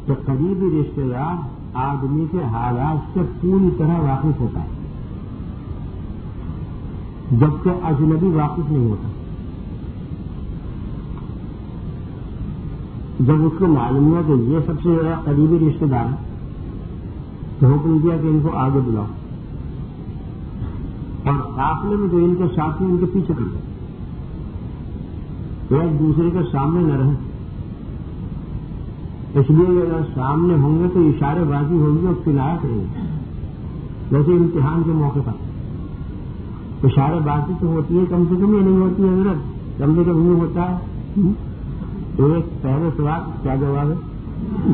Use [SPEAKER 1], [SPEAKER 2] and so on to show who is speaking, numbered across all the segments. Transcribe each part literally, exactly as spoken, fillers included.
[SPEAKER 1] کہ قریبی رشتے دار آدمی کے حالات سے پوری طرح واقف ہوتا ہے، جبکہ اجنبی واقف نہیں ہوتا۔ جب اس کو معلوم ہوا کہ یہ سب سے زیادہ قریبی رشتے دار ہے تو حکم دیا کہ ان کو آگے بلاؤ، اور قافلے میں جو ان کے ساتھ ہیں ان کے پیچھے کر دو، ایک دوسرے کے سامنے نہ رہیں، اس لیے اگر سامنے ہوں گے تو اشارے بازی ہوگی اور کنایا کریں گے۔ جیسے امتحان کے موقع پر اشارے بازی تو ہوتی ہے، کم سے کم یہ نہیں ہوتی ہے حضرت، کم سے کم یہ ہوتا ہے ایک پہلے سوال کیا جواب ہے،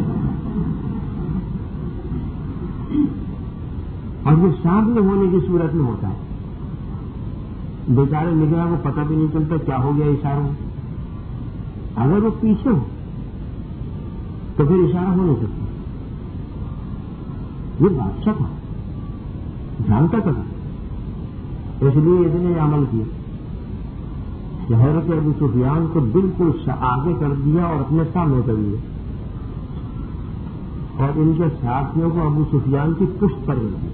[SPEAKER 1] اور یہ سامنے ہونے کی صورت میں ہوتا ہے، بیچارے نگراں کو پتہ بھی نہیں چلتا کیا ہو گیا اشارہ۔ اگر وہ پیچھے ہو تو پھر اشارہ ہو نہیں سکتا۔ یہ بادشاہ تھا، جانتا تھا، اس لیے اس نے عمل کیا کہ حضرت ابو سفیان کو بالکل آگے کر دیا اور اپنے سامنے کر دیا، اور ان کے ساتھیوں کو ابو سفیان کی پشت پر رکھ دیا۔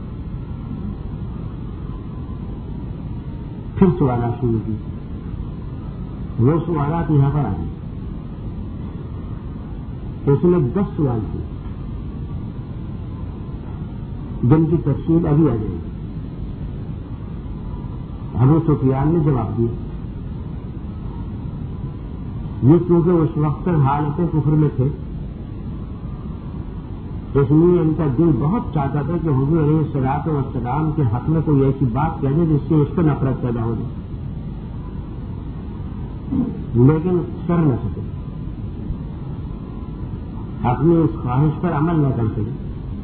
[SPEAKER 1] پھر سوالات شروع کی، وہ سوالات یہاں پر آ گئے، اس نے دس سوال کیے جن کی تفصیل ابھی آ جائے گی۔ ابو سفیان نے جواب دیا، یہ کیونکہ اس وقت حالت کفر میں تھے، اس لیے ان کا دل بہت چاہتا تھا کہ حضور علیہ الصلوۃ والسلام کے حق میں کوئی ایسی بات کہہ دے جس سے اس پر نفرت پیدا ہو جائے، لیکن کر نہ سکے، اپنی اس خواہش پر عمل نہ کر سکے۔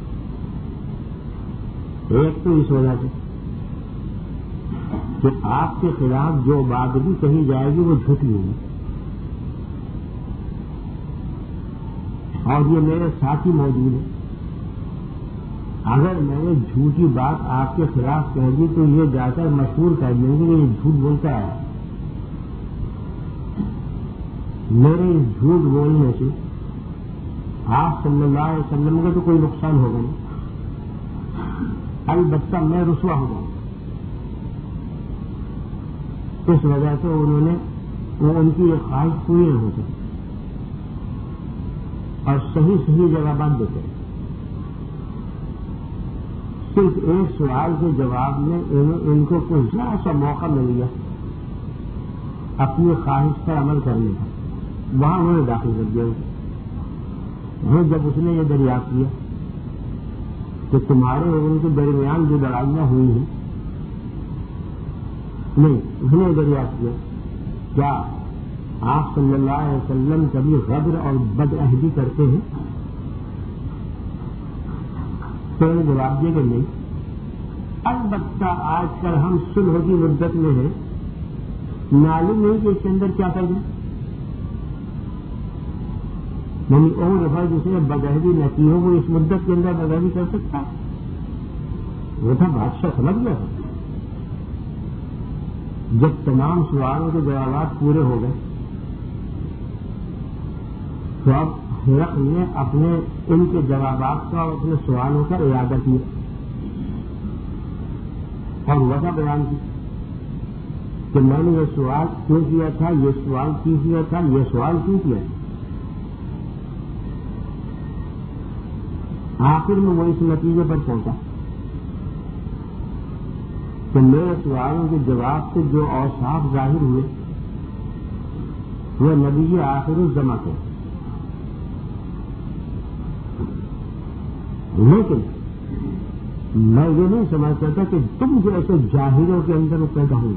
[SPEAKER 1] ایک تو اس وجہ سے کہ آپ کے خلاف جو بات بھی کہی جائے گی وہ جھوٹی ہوگی، اور یہ میرے ساتھی موجود ہیں، اگر میں نے جھوٹی بات آپ کے خلاف کہہ دی تو یہ جا کر مشہور کر دیں گے کہ یہ جھوٹ بولتا ہے۔ میرے اس جھوٹ بولنے سے آپ صلی اللہ علیہ وسلم کا تو کوئی نقصان ہوگا نہیں، البتہ میں رسوا ہو جاؤں۔ اس وجہ سے انہوں نے وہ ان کی یہ خواہش پوری نہیں ہوتی اور صحیح صحیح جوابات دیتے ہیں۔ صرف ایک سوال کے جواب میں ان کو کچھ ذرا سا موقع مل گیا اپنی خواہش پر عمل کرنے کا، وہاں انہوں نے داخل کر دیا۔ وہ جب اس نے یہ دریافت کیا کہ تمہارے اور ان کے درمیان جو لڑائیاں ہوئی ہیں، نہیں، اس نے دریافت کیا کیا آپ صلی اللہ علیہ وسلم کبھی غدر اور بدعہدی کرتے ہیں؟ تو انہوں نے جواب دیا کہ نہیں، البتہ آج کل ہم صلح کی مدت میں ہیں، معلوم نہیں کہ اس کے اندر کیا کر دیں۔ یعنی اور دفعہ جس نے بدعہدی نہ کی ہو وہ اس مدت کے اندر بدعہدی کر سکتا ہے؟ وہ تھا بادشاہ، سمجھ گیا۔ جب تمام سوالوں کے جوابات پورے ہو گئے تو اب ہرقل نے اپنے ان کے جوابات کا اور اپنے سوالوں کا اعادہ کیا اور وجہ بیان کی کہ میں نے یہ سوال کیوں کیا تھا، یہ سوال کیوں کیا تھا، یہ سوال کیوں کیا تھا۔ آخر میں وہ اس نتیجے پر پہنچا کہ میرے سوالوں کے جواب سے جو اوصاف ظاہر ہوئے وہ نبی آخر الزماں تھے، لیکن میں یہ نہیں سمجھتا تھا کہ تم جیسے جاہلوں کے اندر پیدا ہوئی۔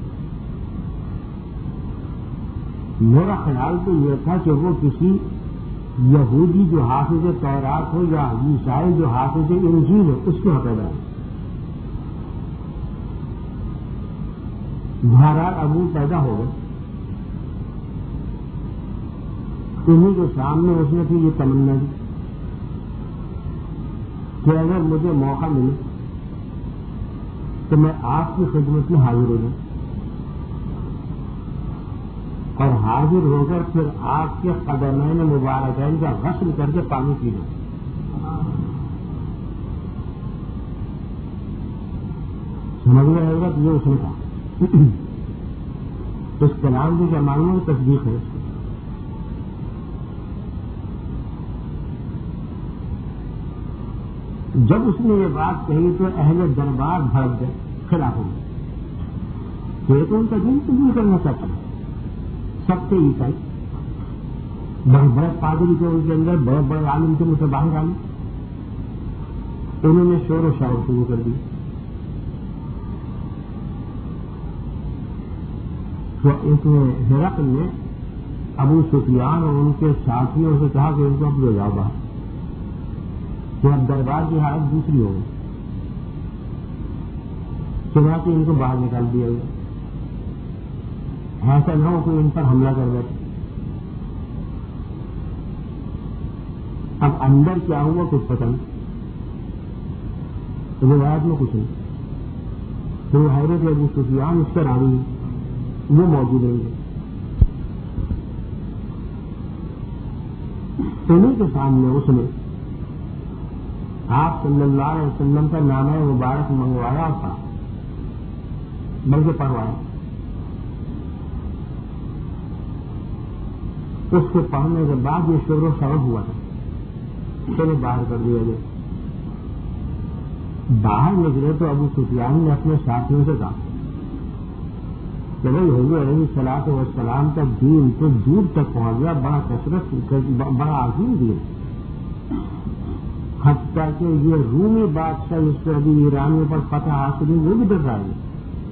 [SPEAKER 1] میرا خیال تو یہ تھا کہ وہ کسی یہودی جو حافظ تورات ہو یا عیسائی جو حافظ انجیل ہو اس کے یہاں پیدا ہے۔ بہرحال ابو پیدا ہو گئے، انہیں کے سامنے اس نے پھر یہ تمنا دی کہ اگر مجھے موقع ملے تو میں آپ کی خدمت میں حاضر ہو جاؤں۔ اور حاضر ہو کر پھر آپ کے قدمین مبارکین کا غسل کر کے پانی پی لیں. سمجھ گئے حضرت؟ یہ اس نے کہا. اس کلام کی کیا معلوم تصدیق ہے. جب اس نے یہ بات کہی تو اہل دربار بھڑک گئے خلاف ہو گئے. یہ تو ان کا دین قبول کرنا چاہتا ہے. سب سے عیسائی بڑے بڑے پادری تھے ان کے اندر, بڑے بڑے عالم تھے, مجھے باہر عالم. انہوں نے شور و شور شروع کر دی. تو اس ہرقل نے ابو سفیان اور ان کے ساتھیوں سے کہا کہ ان کو اب لے جاؤ باہر. تو اب دربار کی حالت دوسری ہو گئی. چنانچہ ان کو باہر نکال دیا گیا. ایسا نہ ہو کہ ان پر حملہ کر بیٹھے. اب اندر کیا ہوا کچھ پتہ نہیں, روایت میں کچھ نہیں. تو حضرت ابو سفیان اس پر راوی وہ موجود نہیں ہے. انہیں کے سامنے اس نے آپ صلی اللہ علیہ وسلم کا نامہ مبارک منگوایا تھا, بلکہ پڑھوایا. اس کے پڑھنے کے بعد یہ شور و شور ہوا تھا. چلے باہر کر دیا گیا. باہر نکلے تو ابو سفیان نے اپنے ساتھیوں سے کہا کہ بھائی حضور علیہ الصلوۃ والسلام کا دین تو دور تک پہنچ گیا, بڑا کثرت بڑا عظیم دین, حتیٰ کہ یہ رومی بادشاہ جس سے ابھی ایرانیوں پر فتح حاصل ہوئی وہ بھی ڈر رہا ہے.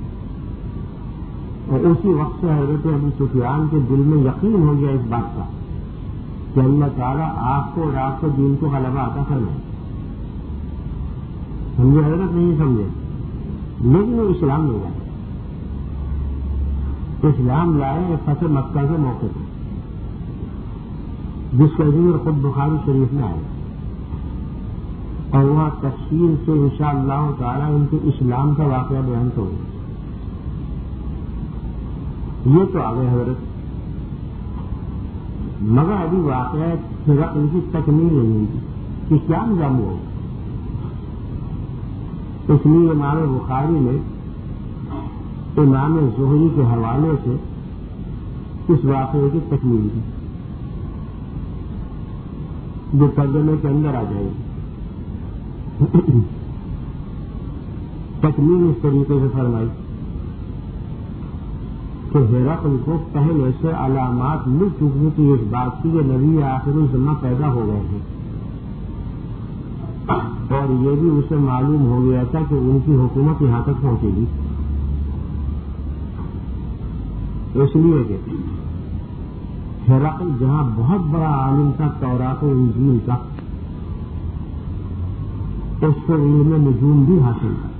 [SPEAKER 1] اور اسی وقت سے حضرت ابو سفیان کے دل میں یقین ہو گیا اس بات کا کہ اللہ تعالیٰ آپ کو اور آپ کے دین کو غلبہ عطا کرنا ہے. سمجھے حضرت؟ نہیں سمجھے, لیکن وہ اسلام نہیں لائے. اسلام لائے فتح مکہ کے موقع پہ, جس کا ذکر خود بخاری شریف میں آئے, اور وہاں تفصیل سے انشاءاللہ تعالیٰ ان کے اسلام کا واقعہ بیان تو ہوگا. یہ تو آگے حضرت, مگر ابھی واقعہ ان کی تکمیل نہیں ہوئی کہ کیا نظام ہو. اس لیے امام بخاری نے امام زہری کے حوالے سے اس واقعے کی تکمیل کی, جو ترجمے کے اندر آ جائے گی. تکمیل اس طریقے سے فرمائی کہ ہرقل کو پہلے سے علامات مل چکی تھی اس بات کی کہ نبی آخر الزماں پیدا ہو گئے ہیں, اور یہ بھی اسے معلوم ہو گیا تھا کہ ان کی حکومت یہاں تک پہنچے گی. اس لیے کہ ہرقل جہاں بہت بڑا عالم تھا تورات و انجیل کا, اس سے علم نجوم بھی حاصل تھا.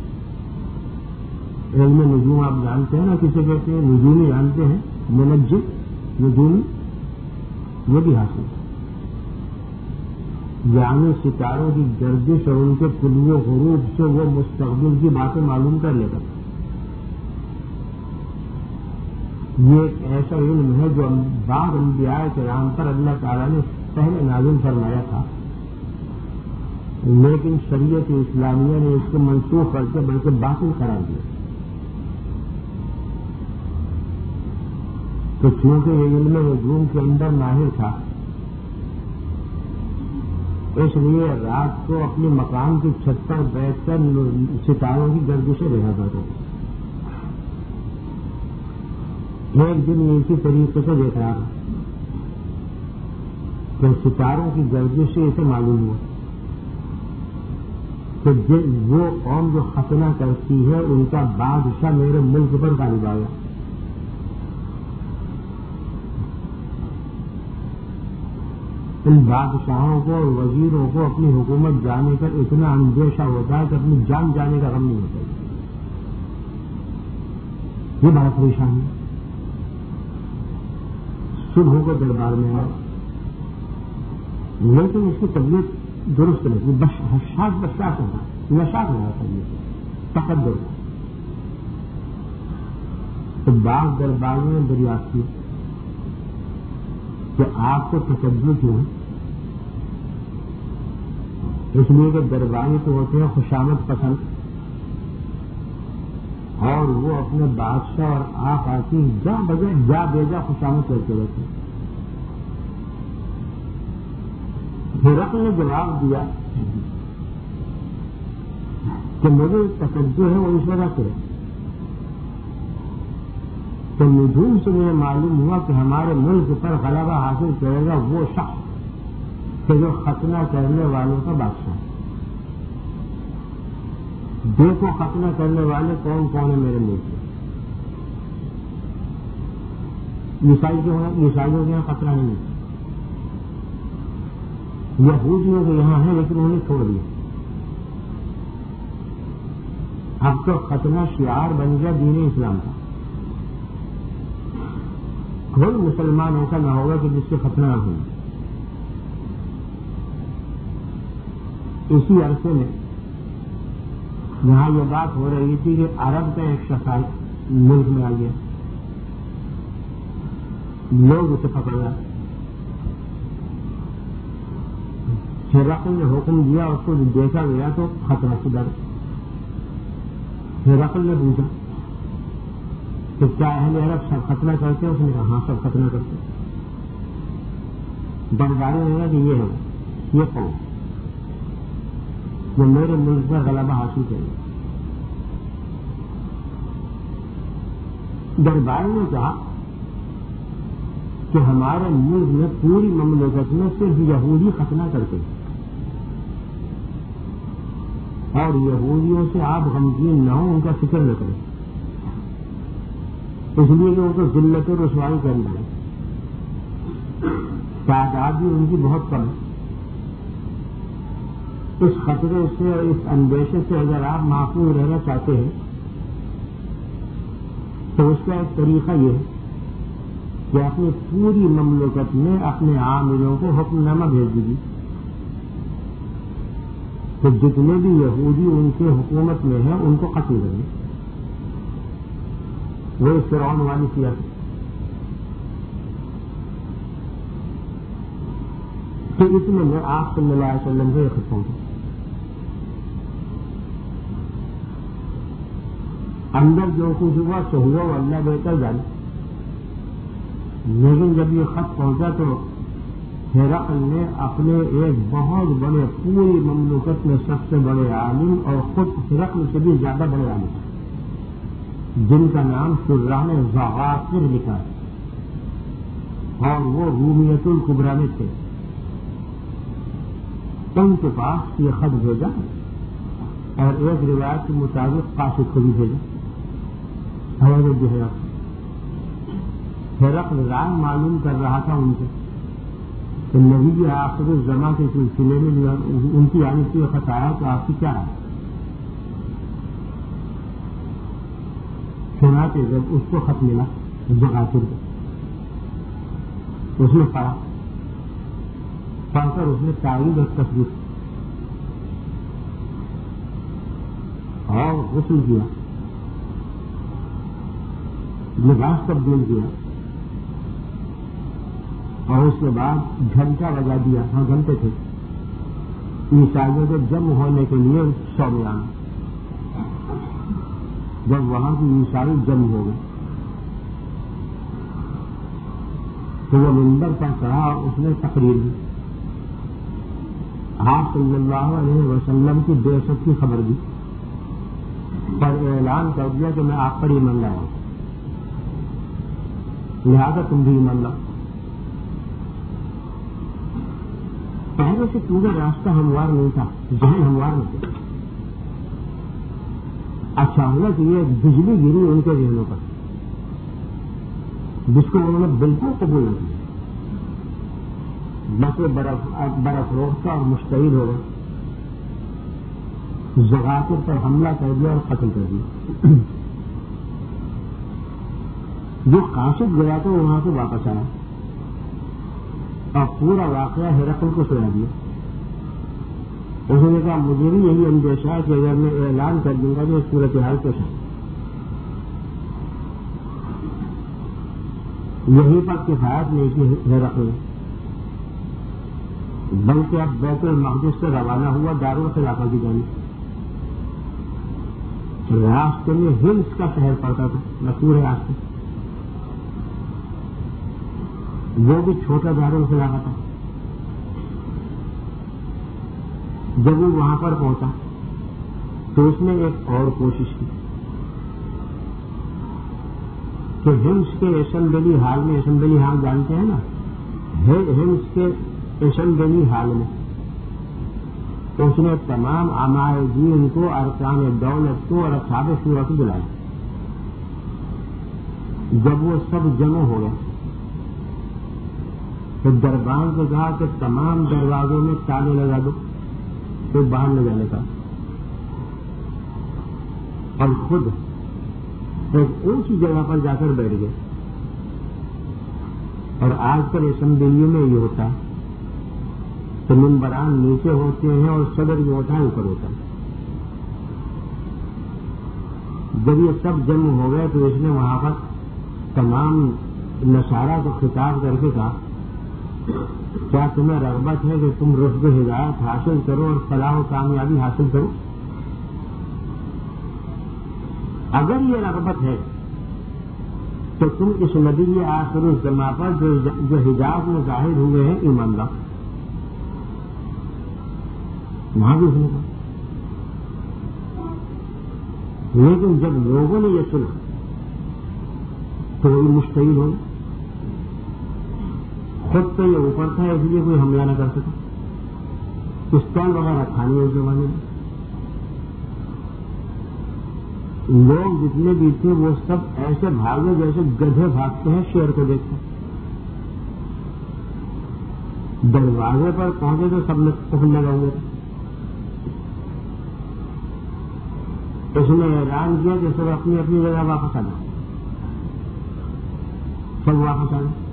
[SPEAKER 1] علم نجوم آپ جانتے ہیں نا کسے کہتے ہیں؟ نجومی جانتے ہیں, منجم نجومی, وہ بھی حاصل ہے. یعنی ستاروں کی گردش اور ان کے طلوع و غروب سے وہ مستقبل کی باتیں معلوم کر لیتا. یہ ایک ایسا علم ہے جو بعض انبیاء کرام پر اللہ تعالیٰ نے پہلے نازل فرمایا تھا, لیکن شریعت اسلامیہ نے اس کو منسوخ کر کے بلکہ باطل قرار دیا. تو چونکہ یہ علم نجوم کے اندر ماہر تھا, اس لیے رات کو اپنی مکان کی چھت پر بیٹھ کر ستاروں کی گردشیں رہا کرتے تھے. ایک دن اسی طریقے سے دیکھ رہا کہ ستاروں کی گردش سے اسے معلوم ہوا کہ وہ قوم جو ختنہ کرتی ہے ان کا بادشاہ میرے ملک پر غالب آ گیا. ان بادشاہوں کو اور وزیروں کو اپنی حکومت جانے کر اتنا اندیشہ ہوتا ہے کہ اپنی جان جانے کا غم نہیں ہوتا. یہ بڑا پریشانی ہے. صبح کو دربار میں آئے, لیکن اس کی طبیعت درست نہیں, حساس بشاس ہوتا, نشاط ہونا چاہیے, تقدر. تو بعض دربار میں دریافت کی کہ آپ کو تشدد کیوں ہے؟ اس لیے کہ درباری تو ہوتے ہیں خوشامد پسند، اور وہ اپنے بادشاہ اور آقا کی جا بجے جا بیجا خوشامد کرتے رہتے ہیں۔ ہرقل نے جواب دیا کہ مجھے تشدد ہے وہ اس وجہ سے تو نجوم سے مجھے معلوم ہوا کہ ہمارے ملک پر غلبہ حاصل کرے گا وہ شخص کہ جو ختنہ کرنے والوں کا بادشاہ ہے۔ دیکھو ختنہ کرنے والے کون کون ہیں میرے ملک میں۔ عیسائی جو ہیں، عیسائیوں کے یہاں ختنہ نہیں ہے، یہودیوں کے یہاں ہے لیکن انہوں نے چھوڑ دیا۔ اب تو ختنہ شعار بن گیا دین اسلام کا۔ کوئی مسلمان ایسا نہ ہوگا کہ جس سے ختنہ نہ ہو۔ اسی عرصے میں یہاں یہ بات ہو رہی تھی کہ عرب کا ایک شخص ملک میں آ گیا، لوگ اسے پکڑ گئے۔ ہرقل نے حکم دیا، اس کو دیکھا گیا تو خطرہ سے ڈر۔ ہرقل نے پوچھا کہ کیا اہل عرب سب ختنہ کرتے ہیں؟ اس نے کہا ہاں سب ختنہ کرتے ہیں۔ درباری نے کہا کہ یہ ہے یہ قوم جو میرے ملک میں غلبہ حاصل کرے۔ درباری نے کہا کہ ہمارے ملک میں پوری مملکت میں صرف یہودی ختنہ کرتے ہیں، اور یہودیوں سے آپ غمگین نہ ہوں، ان کا فکر نہ کریں، اس لیے کہ وہ تو ذلت و رسوائی کر رہے ہیں، تعداد بھی ان کی بہت کم ہے۔ اس خطرے سے اور اس اندیشے سے اگر آپ محفوظ رہنا چاہتے ہیں تو اس کا ایک طریقہ یہ ہے کہ اپنی پوری مملکت میں اپنے عاملوں کو حکم نامہ بھیج دیجیے کہ جتنے بھی یہودی ان کے حکومت میں ہیں ان کو قتل کریں۔ وہ فرعون والی سیاست تو اس میں میں آپ صلی اللہ علیہ وسلم سے خط پہنچا۔ اندر جو کچھ ہوا سو ہوا وہ اللہ بہتر جانے، لیکن جب یہ خط پہنچا تو ہرقل نے اپنے ایک بہت بڑے پوری مملکت میں سب سے بڑے عالم اور خود ہرقل سے بھی زیادہ بڑے عالم جن کا نام شرراہ زغافر لکھا ہے اور وہ رومیت الکبریٰ میں تھے، ان کے پاس یہ خط بھیجا اور ایک روایت کے مطابق قاصد کو بھی بھیجا۔ حضرت ہرقل رائے معلوم کر رہا تھا ان سے کہ نبی آخر الزماں کے سلسلے میں ان کی آنے سے خط آیا تو آپ کی کیا ہے؟ سناتے جب اس کو خط ملا زغافر کو، اس نے پڑھا، پڑھ کر اس نے تائید اور تصدیق اور غسل کیا، لباس تبدیل کیا، اور اس کے بعد گھنٹہ بجا دیا۔ ہاں گھنٹے تھے عیسائیوں کے جمع ہونے کے لیے سو میں آنا۔ جب وہاں کی عیسائی جمع ہو گئے تو وہ منبر پر چڑھا اور اس نے تقریر دی، آپ صلی اللہ علیہ وسلم کی بعثت کی خبر دی، پر اعلان کر دیا کہ میں آپ پر ایمان لایا ہوں، لہذا تم بھی ایمان لاؤ۔ پہلے سے پورا راستہ ہموار نہیں تھا، ذہن ہموار نہیں تھا۔ اچانک یہ بجلی گری ان کے ذہنوں پر جس کو انہوں نے بالکل قبول نہیں کیا، بس وہ برف برف روکتا اور مشتعل ہو گئے، زغافر پر حملہ کر دیا اور قتل کر دیا۔ جو قاصد گیا تو وہاں سے واپس آیا اور پورا واقعہ ہرقل کو سنا دیا۔ اس نے کہا مجھے بھی یہی اندیشہ ہے کہ اگر میں اعلان کر دوں گا تو اس صورتحال کیسے ہے، یہیں پر کفایت نہیں کی ہرقل نے۔ بلکہ اب بیت المقدس سے روانہ ہوا دارالخلافہ کی جانب. راستے میں ہمس کا شہر پڑتا تھا، مشہور ہے راستے، وہ بھی چھوٹا دارالخلافہ تھا. جب وہ وہاں پر پہنچا تو اس نے ایک اور کوشش کی کہ ہمس کے اسمبلی ہال میں، اسمبلی ہال جانتے ہیں نا، ہمس کے اسمبلی ہال میں تو اس نے تمام اعمال دین کو، ارکان دولت کو اور اصحاب شورا کو بلایا. جب وہ سب جمع ہو گئے تو دربان سے کہا کہ تمام دروازوں میں تالے لگا دو، تو باہر نہ جانے کا، اور خود ایک اونچی جگہ پر جا کر بیٹھ گئے. اور آج کل اسمبلیوں میں یہ ہوتا ہے کہ ممبران نیچے ہوتے ہیں اور صدر جو ہوتا ہے اوپر ہوتا ہے. جب یہ سب جمع ہو گئے تو اس نے وہاں پر تمام نصارہ کو خطاب کر کے کہا، کیا تمہیں رغبت ہے کہ تم رشد و ہدایت حاصل کرو اور فلاح و کامیابی حاصل کرو؟ اگر یہ رغبت ہے تو تم اس نبی آخر الزماں پر جو حجاز میں ظاہر ہوئے ہیں ایمان لاؤ. وہاں بھی اس نے کہا. لیکن جب لوگوں نے یہ سنا تو وہ مشتعل ہو، خود تو یہ اوپر تھا اس لیے کوئی حملہ نہ کر سکا. پستول وغیرہ تھا نہیں اس زمانے میں. لوگ جتنے بھی تھے وہ سب ایسے بھاگے جیسے گدھے بھاگتے ہیں شیر کو دیکھتے. دروازے پر پہنچے تو سب نے پکڑ لگا ہوئے تھے. اس نے اعلان کیا کہ سب اپنی اپنی جگہ واپس آ جائیں. سب واپس آ گئے.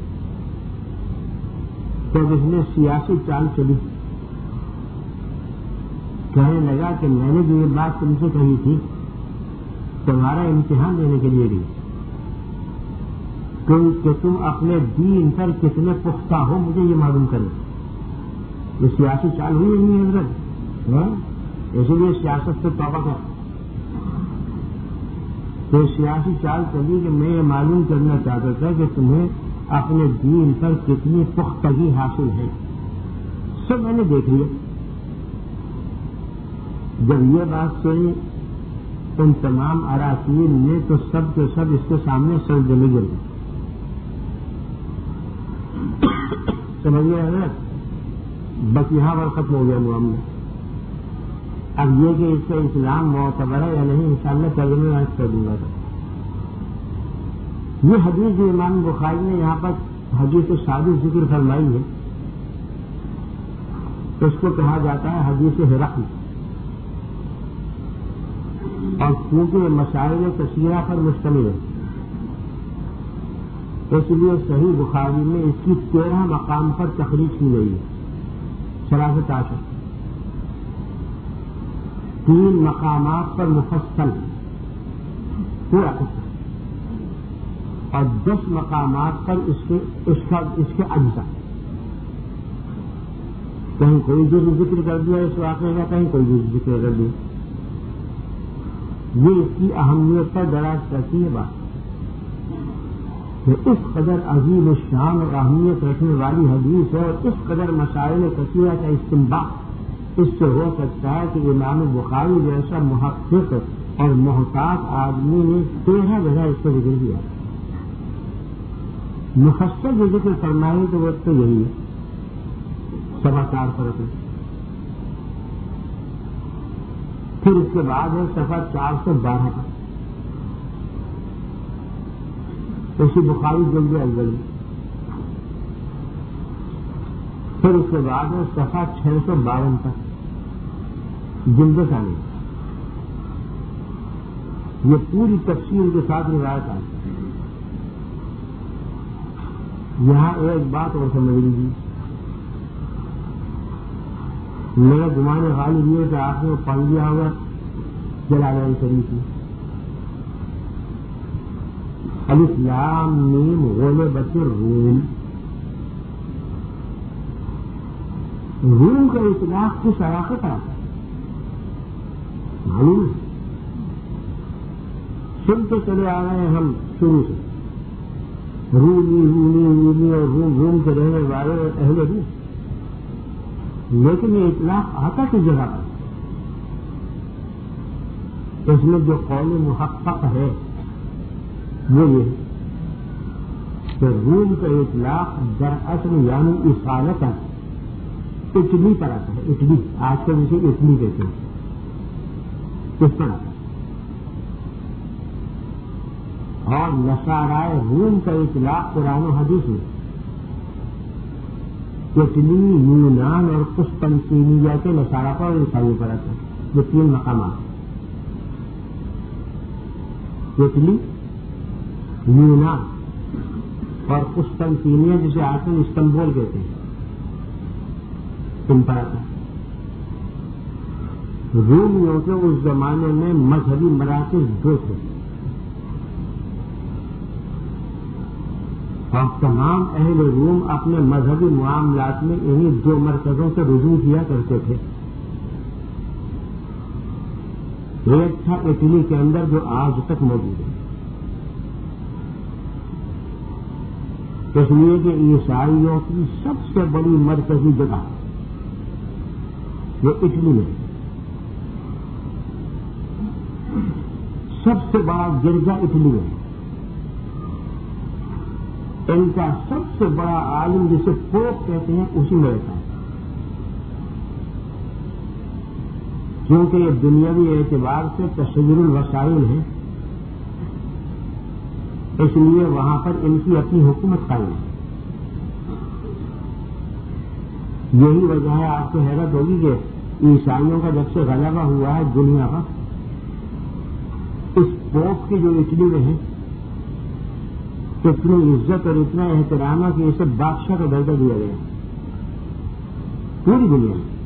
[SPEAKER 1] تو اس نے سیاسی چال چلی، کہنے لگا کہ میں نے جو یہ بات تم سے کہی تھی تمہارا امتحان دینے کے لیے دی کہ تم اپنے دین پر کتنے پختہ ہو مجھے یہ معلوم کرے. یہ سیاسی چال ہوئی نہیں ہے حضرت، اسی لیے سیاست سے توبہ کر. تو سیاسی چال چلی کہ میں یہ معلوم کرنا چاہتا تھا کہ تمہیں اپنے دین پر کتنی پختگی حاصل ہے. سب میں نے دیکھ لیا. جب یہ بات سنی ان تمام اراکین نے تو سب کے سب اس کے سامنے سجدے میں گر گئے. سمجھ گئے حضرت، بس یہاں پر ختم ہو گیا معاملہ. اب یہ کہ اس کا اسلام معتبر ہے یا نہیں انشاءاللہ ترجمے میں کر دوں گا. یہ حدیث جو امام بخاری نے یہاں پر حدیث شادی ذکر فرمائی ہے اس کو کہا جاتا ہے حدیث ہرقل. اور کیونکہ مسائل کثیرہ پر مشتمل ہے اس لیے صحیح بخاری میں اس کی تیرہ مقام پر تخریج کی گئی ہے. شراست عاشر تین مقامات پر مفصل پورا اور دس مقامات پر اس کے اس کا اس کے اجزاء. کہیں کوئی جزء ذکر کر دیا اس واقعے کا، کہیں کوئی جزء ذکر کر دیا. یہ اس کی اہمیت پر دراز کرتی ہے بات کہ اس قدر عظیم الشان اور اہمیت رکھنے والی حدیث ہے اور اس قدر مسائل کثیرہ کا استنباط اس سے ہو سکتا ہے کہ امام بخاری جیسا محقق اور محتاط آدمی نے تیرہ جگہ اس کو ذکر کیا. مفصل جو ذکر کرنا ہے تو وہ تو یہی ہے سوا چار فرق ہے. پھر اس کے بعد ہے صفحہ چار سو بارہ کا اسی بخاری جلد اول. پھر اس کے بعد ہے صفحہ چھ سو باون تک جلد ثانی. یہ پوری تفصیل کے ساتھ روایت آئی. یہاں ایک بات اور سمجھ لیجیے، میرا گمان غالب یہ کہ آپ نے پڑھ لیا ہوگا جلالین شریف میں الف لام میم غلبت الروم. روم کا اطلاق کس علاقے پر آتا ہے معلوم ہے؟ سنتے چلے آ رہے ہیں ہم شروع سے رومی رومی رومی اور روم روم کے رہنے والے اہل روم، لیکن یہ اطلاق آتا کس جگہ پر؟ اس میں جو قول محقق ہے وہ یہ کہ روم کا اطلاق دراصل یعنی اصالتاً اٹلی پر آتا ہے. اٹلی آج کل اسے اٹلی کہتے ہیں. کس پر آتا ہے؟ اور نصارائے روم کا اطلاق قرآن و حدیث میں اٹلی، یونان اور قسطنطینیہ کے نصارہ پر اور عیسائیوں پر آتا ہے. یہ تین مقامات اٹلی، یونان اور قسطنطینیہ جسے آج کل استنبول کہتے ہیں ان پر آتا ہے. رومیوں کے اس زمانے میں مذہبی مراکز دو تھے اور تمام اہل روم اپنے مذہبی معاملات میں انہی دو مرکزوں سے رجوع کیا کرتے تھے. ایک تھا اٹلی کے اندر جو آج تک موجود ہے، اس لیے کہ عیسائیوں کی سب سے بڑی مرکزی جگہ وہ اٹلی میں، سب سے بڑا گرجا اٹلی میں، ان کا سب سے بڑا عالم جسے پوپ کہتے ہیں اسی میں رہتا ہے. کیونکہ یہ دنیاوی اعتبار سے تشہیر الوسائل ہے، اس لیے وہاں پر ان کی اپنی حکومت قائم ہے. یہی وجہ ہے، آپ کو حیرت ہوگی کہ عیسائیوں کا جب سے غلبہ ہوا ہے دنیا کا، اس پوپ کی جو اٹلی میں ہے اتنی عزت اور اتنا احترام ہے کہ اسے بادشاہ کا درجہ دیا گیا پوری دنیا میں.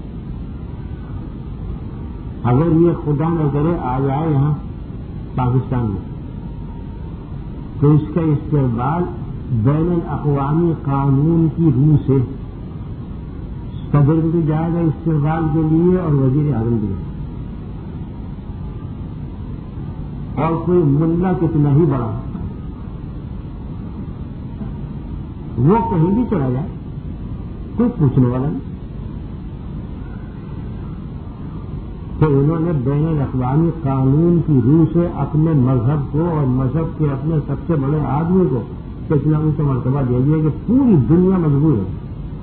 [SPEAKER 1] اگر یہ خدا نہ کرے آ جائے یہاں پاکستان میں تو اس کا استقبال بین الاقوامی قانون کی روح سے صدر بھی جائے گا استقبال کے لیے اور وزیر اعظم بھی جائے گا. اور کوئی ملا کتنا ہی بڑا وہ کہیں بھی چلا جائے کوئی پوچھنے والا نہیں. تو انہوں نے بین الاقوامی قانون کی روح سے اپنے مذہب کو اور مذہب کے اپنے سب سے بڑے آدمی کو اتنا اونچا مرتبہ دے دیا کہ پوری دنیا مجبور ہے.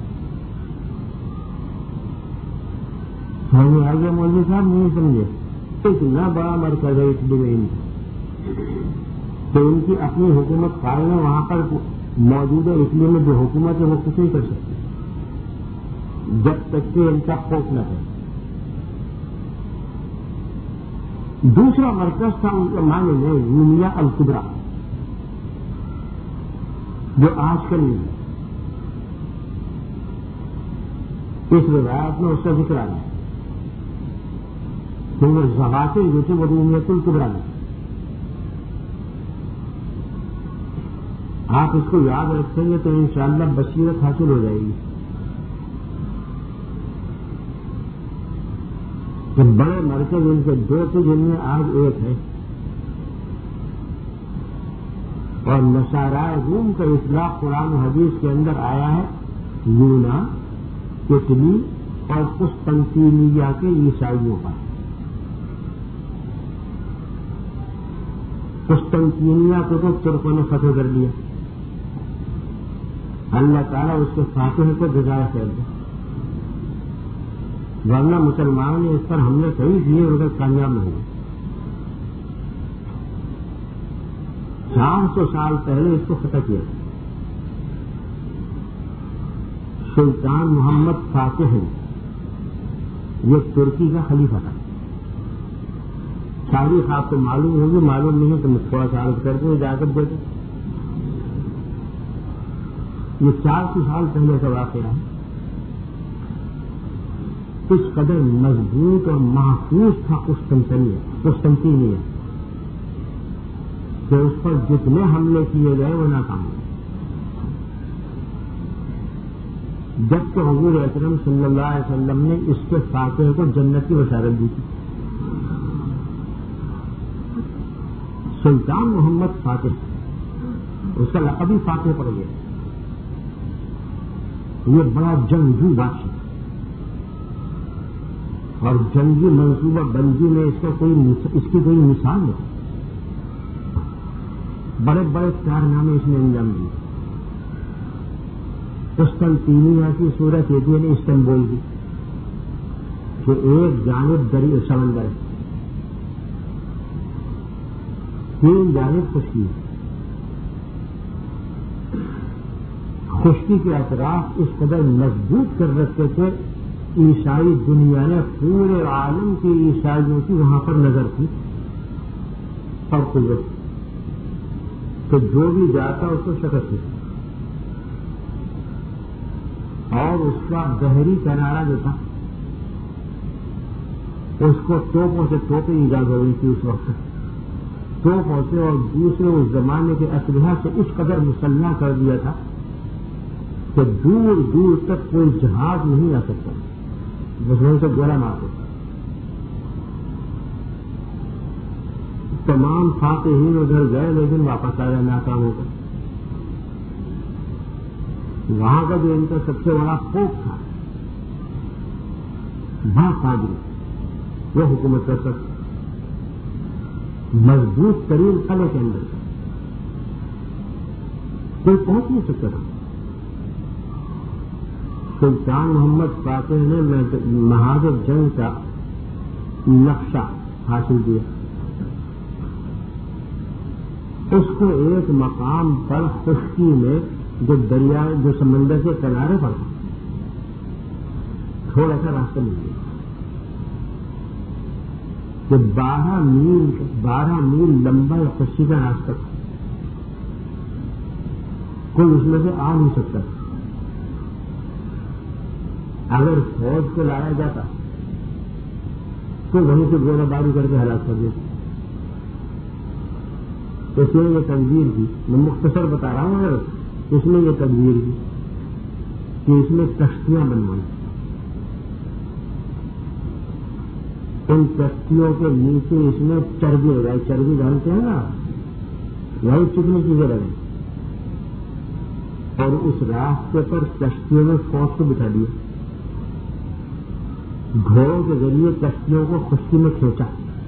[SPEAKER 1] ہمیں آگے مولوی صاحب نہیں سمجھے اتنا بڑا مرکز ہے اٹلی میں ان تو ان کی اپنی حکومت قائم ہے. وہاں پر موجودہ اٹلی میں جو حکومت ہے وہ کچھ نہیں کر سکتی جب تک کہ ان کا خوف نہ ہے. دوسرا مرکز تھا ان کے معنی میں رومیہ الکبریٰ جو آج کل نہیں ہے. اس روایت میں اس کا ذکر آ رہا ہے کیونکہ زواطیں جو تھی وہ رومیت الکبریٰ میں. آپ اس کو یاد رکھیں گے تو انشاءاللہ بصیرت حاصل ہو جائے گی. کہ بڑے مرکز ان کے دو تھے جن میں آج ایک ہے. اور نصارائے روم کا اطلاق قرآن و حدیث کے اندر آیا ہے یونان، اٹلی اور قسطنطینیہ کے عیسائیوں پر. قسطنطینیہ کو تو ترکوں نے فتح کر لیا، اللہ تعالیٰ اس کے فاتح کو جزائے خیر دے، ورنہ مسلمانوں نے اس پر حملے کئی کیے مگر کامیاب نہیں ہوئے. چار سو سال پہلے اس کو فتح کیا. سلطان محمد فاتح یہ ترکی کا خلیفہ تھا. تاریخ آپ کو معلوم ہوگی، معلوم نہیں ہے تو میں تھوڑا سا عرض کر کے اجازت دیتے. یہ چار سو سال پہلے کا واقعہ ہے. کچھ قدر مضبوط اور محفوظ تھا قسطنطینیہ کہ اس پر جتنے حملے کیے گئے وہ ناکام ہوئے. جب کہ حضور اکرم صلی اللہ علیہ وسلم نے اس کے فاتح کو جنت کی بشارت دی تھی. سلطان محمد فاتح، اس کا لقب ہی فاتح پڑ گیا. یہ بڑا جنگجو بادشاہ اور جنگی منصوبہ بندی میں اس کا کوئی اس کی کوئی مثال نہیں. بڑے بڑے کارنامے اس نے انجام دیے. قسطنطینیہ کی صورت یہ تھی استنبول کی کہ ایک جانب دریا سمندر ہے، تین جانب خشکی. خشکی کے اطراف اس قدر مضبوط کر رکھتے تھے عیسائی دنیا نے پورے عالم کی عیسائیوں کی وہاں پر نظر تھی اور قدرت تو جو بھی جاتا اس کو شکست تھی. اور اس کا بحری کنارہ جو تھا اس کو توپوں سے توپیں ایجاد ہو گئی تھی اس وقت. توپوں سے اور دوسرے اس زمانے کے اسلحہ سے اس قدر مسلح کر دیا تھا کہ دور دور تک کوئی جہاز نہیں آ سکتا، دشمن سے گولا مارتے. تمام فاتحین ادھر گئے لیکن واپس آیا ناکام ہو کر. وہاں کا جو ان کا سب سے بڑا خوف تھا وہاں قادری وہ حکومت کر سکتا مضبوط ترین قلعے کے اندر کوئی پہنچ نہیں سکتا تھا. سلطان محمد فاتح نے محاذ جنگ کا نقشہ حاصل کیا. اس کو ایک مقام پر خشکی میں جو دریا جو سمندر کے کنارے پر تھوڑا سا راستہ مل گیا کہ بارہ میل بارہ میل لمبا خشکی کا راستہ تھا. کوئی اس میں سے آ نہیں سکتا. اگر فوج کو لایا جاتا تو وہیں سے گولہ باری کر کے ہلاک کر دیتے. اس نے یہ تدبیر کی، میں مختصر بتا رہا ہوں، اگر اس نے یہ تدبیر کی کہ اس میں کشتیاں بنوائیں. ان کشتیوں کے نیچے اس میں چربی لگائی. چربی ڈالتے ہیں نا، وہی چکنی چیزیں لگیں اور اس راستے پر کشتیوں میں فوج کو بٹھا دیا. گھوڑوں کے ذریعے کشتیوں کو خشکی میں کھینچا.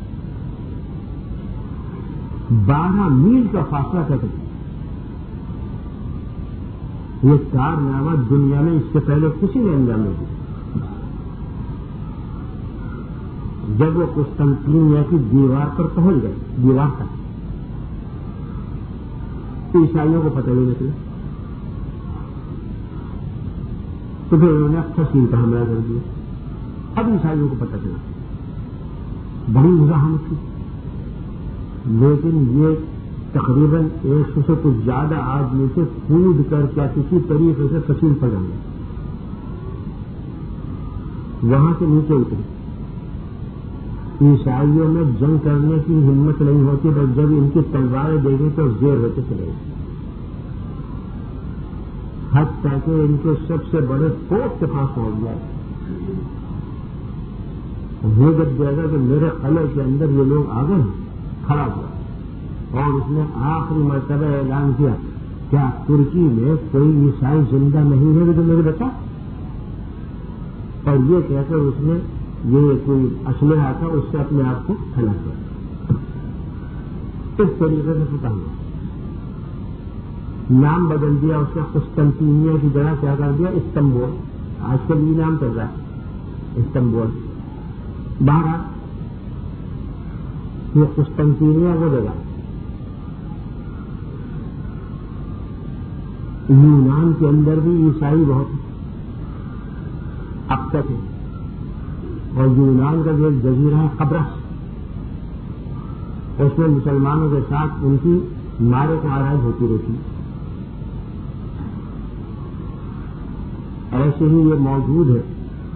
[SPEAKER 1] بارہ میل کا فاصلہ طے کیا. یہ کارنامہ دنیا میں اس سے پہلے کسی نے انجام نہیں دیا. جب وہ قسطنطینیہ کی دیوار پر پہنچ گئے، دیوار تک تو عیسائیوں کو پتہ نہیں نکلا. تو پھر انہوں نے فصیل کا حملہ کر دیا. اب عیسائیوں کو پتہ چلا، بڑی مزاحمت کی، لیکن یہ تقریباً ایک سو سے کچھ زیادہ آدمی سے کود کر کیا کسی طریقے سے فصیل پر جائیں گے. وہاں سے نیچے اتری. عیسائیوں میں جنگ کرنے کی ہمت نہیں ہوتی، بس جب ان کی تلواریں دیکھیں تو زیر ہوتے چلے گئے. حتیٰ کہ ان کے سب سے بڑے فوج کے پاس پہنچ گیا. وہ جب دیکھا کہ میرے قلعے کے اندر یہ لوگ آ گئے، کھڑا ہوا اور اس نے آخری مرتبہ اعلان کیا، کیا ترکی میں کوئی عیسائی زندہ نہیں ہے جو میرے بتا؟ اور یہ کہہ کر اس نے یہ کوئی اسلحہ تھا اس سے اپنے آپ کو کھڑا کیا. اس طریقے سے فتح ہوا. نام بدل دیا اس کا، قسطنطینیہ کی جگہ کیا کر دیا استنبول. آج کل یہ نام چل رہا ہے استنبول. بارہ یہ قسطنطینیہ وہ جگہ یونان کے اندر بھی عیسائی بہت اب تک ہے. اور یونان کا جو ایک جزیرہ ہے قبرص، اس میں مسلمانوں کے ساتھ ان کی مارے کمارائیں ہوتی رہتی. ایسے ہی یہ موجود ہے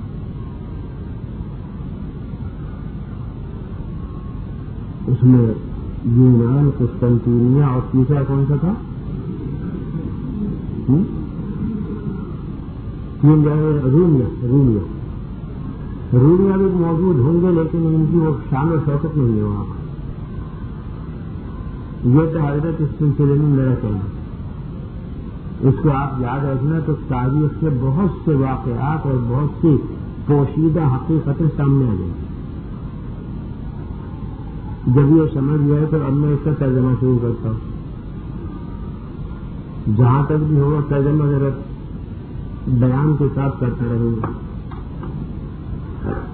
[SPEAKER 1] اس میں یونان، قسطنطینیہ اور تیسرا کون سا تھا؟ یہ رومیہ رومیہ رومیہ بھی موجود ہوں گے لیکن ان کی وہ شان و شوکت نہیں ہے وہاں پر. یہ تو حضرت اس سلسلے میں میرا کہنا. اس کو آپ یاد رکھنا تو تاریخ کے بہت سے واقعات اور بہت سی پوشیدہ حقیقتیں سامنے آ جائیں. جب یہ سمجھ گئے تو اب میں اس کا ترجمہ شروع کرتا ہوں. جہاں تک بھی ہوگا ترجمہ ذرا بیان کے ساتھ کرتا رہوں گا.